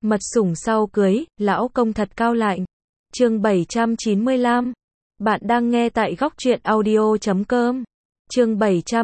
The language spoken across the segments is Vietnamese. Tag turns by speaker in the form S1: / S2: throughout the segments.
S1: Mật sủng sau cưới, lão công thật cao lạnh. Chương 795. Bạn đang nghe tại góc truyện audio.com. Chương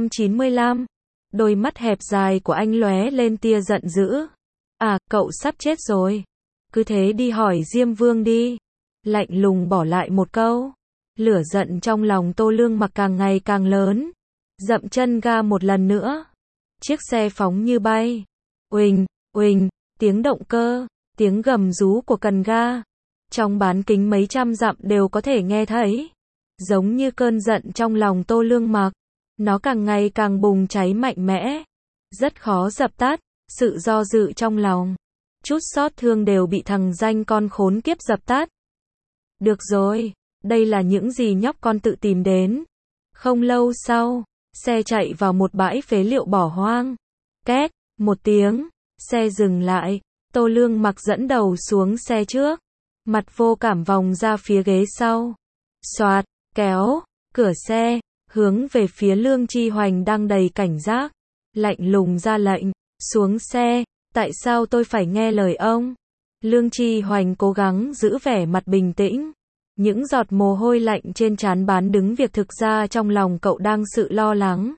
S1: 795. Đôi mắt hẹp dài của anh lóe lên tia giận dữ. À, cậu sắp chết rồi. Cứ thế đi hỏi Diêm Vương đi. Lạnh lùng bỏ lại một câu. Lửa giận trong lòng Tô Lương Mặc càng ngày càng lớn. Dậm chân ga một lần nữa. Chiếc xe phóng như bay. Uỳnh, uỳnh, tiếng động cơ, tiếng gầm rú của cần ga. Trong bán kính mấy trăm dặm đều có thể nghe thấy. Giống như cơn giận trong lòng Tô Lương Mặc. Nó càng ngày càng bùng cháy mạnh mẽ. Rất khó dập tắt, sự do dự trong lòng. Chút xót thương đều bị thằng danh con khốn kiếp dập tắt. Được rồi, đây là những gì nhóc con tự tìm đến. Không lâu sau, xe chạy vào một bãi phế liệu bỏ hoang. Két, một tiếng, xe dừng lại. Tô Lương Mặc dẫn đầu xuống xe trước. Mặt vô cảm vòng ra phía ghế sau. Xoạt, kéo, cửa xe, hướng về phía Lương Chi Hoành đang đầy cảnh giác. Lạnh lùng ra lệnh, xuống xe, tại sao tôi phải nghe lời ông? Lương Chi Hoành cố gắng giữ vẻ mặt bình tĩnh. Những giọt mồ hôi lạnh trên trán bán đứng việc thực ra trong lòng cậu đang sự lo lắng.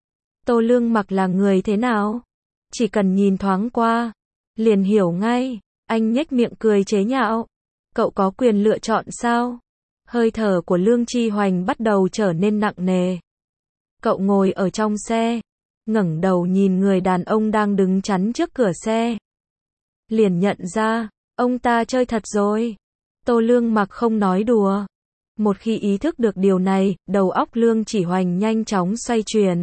S1: Tô Lương Mặc là người thế nào? Chỉ cần nhìn thoáng qua, liền hiểu ngay. Anh nhếch miệng cười chế nhạo. Cậu có quyền lựa chọn sao? Hơi thở của Lương Chi Hoành bắt đầu trở nên nặng nề. Cậu ngồi ở trong xe, ngẩng đầu nhìn người đàn ông đang đứng chắn trước cửa xe. Liền nhận ra, ông ta chơi thật rồi. Tô Lương Mặc không nói đùa. Một khi ý thức được điều này, đầu óc Lương Chỉ Hoành nhanh chóng xoay chuyển.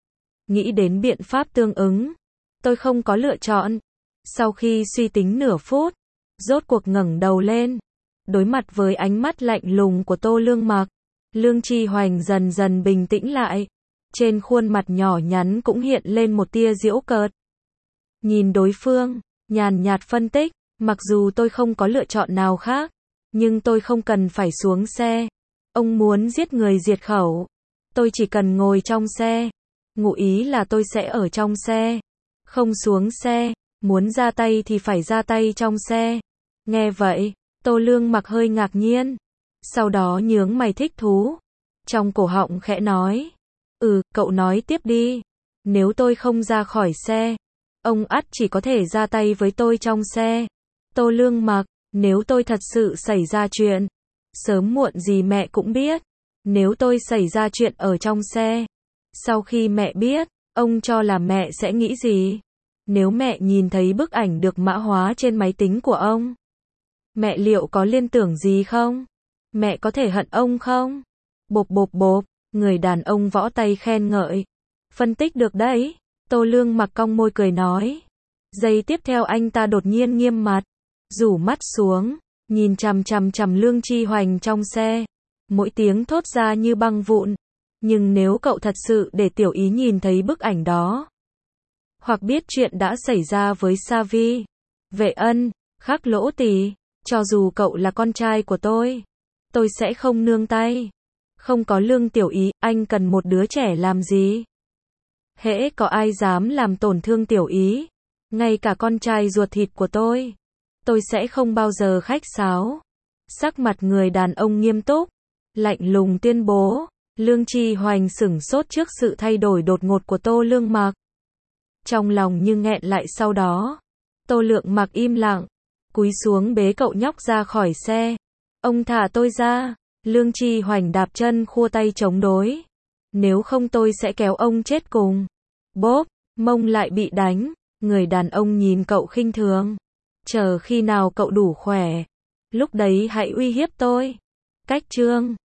S1: Nghĩ đến biện pháp tương ứng. Tôi không có lựa chọn. Sau khi suy tính nửa phút, rốt cuộc ngẩng đầu lên. Đối mặt với ánh mắt lạnh lùng của Tô Lương Mặc, Lương Chi Hoành dần dần bình tĩnh lại. Trên khuôn mặt nhỏ nhắn cũng hiện lên một tia giễu cợt. Nhìn đối phương, nhàn nhạt phân tích, mặc dù tôi không có lựa chọn nào khác, nhưng tôi không cần phải xuống xe. Ông muốn giết người diệt khẩu, tôi chỉ cần ngồi trong xe. Ngụ ý là tôi sẽ ở trong xe, không xuống xe. Muốn ra tay thì phải ra tay trong xe. Nghe vậy, Tô Lương Mặc hơi ngạc nhiên. Sau đó nhướng mày thích thú. Trong cổ họng khẽ nói. Cậu nói tiếp đi. Nếu tôi không ra khỏi xe, ông ắt chỉ có thể ra tay với tôi trong xe. Tô Lương Mặc, nếu tôi thật sự xảy ra chuyện, sớm muộn gì mẹ cũng biết. Nếu tôi xảy ra chuyện ở trong xe, sau khi mẹ biết, ông cho là mẹ sẽ nghĩ gì? Nếu mẹ nhìn thấy bức ảnh được mã hóa trên máy tính của ông, mẹ liệu có liên tưởng gì không? Mẹ có thể hận ông không? Bộp bộp bộp, người đàn ông võ tay khen ngợi. Phân tích được đấy, Tô Lương Mặc cong môi cười nói. Giây tiếp theo anh ta đột nhiên nghiêm mặt, rủ mắt xuống, nhìn chằm chằm Lương Chi Hoành trong xe. Mỗi tiếng thốt ra như băng vụn. Nhưng nếu cậu thật sự để tiểu ý nhìn thấy bức ảnh đó, hoặc biết chuyện đã xảy ra với Sa Vi, Vệ Ân, Khắc Lỗ Tỳ, cho dù cậu là con trai của tôi sẽ không nương tay. Không có Lương tiểu ý, anh cần một đứa trẻ làm gì? Hễ có ai dám làm tổn thương tiểu ý, ngay cả con trai ruột thịt của tôi sẽ không bao giờ khách sáo. Sắc mặt người đàn ông nghiêm túc, lạnh lùng tuyên bố. Lương Chi Hoành sửng sốt trước sự thay đổi đột ngột của Tô Lương Mặc. Trong lòng như nghẹn lại, sau đó Tô Lương Mặc im lặng, cúi xuống bế cậu nhóc ra khỏi xe. Ông thả tôi ra. Lương Chi Hoành đạp chân khua tay chống đối. Nếu không tôi sẽ kéo ông chết cùng. Bốp, mông lại bị đánh. Người đàn ông nhìn cậu khinh thường. Chờ khi nào cậu đủ khỏe, lúc đấy hãy uy hiếp tôi. Cách chương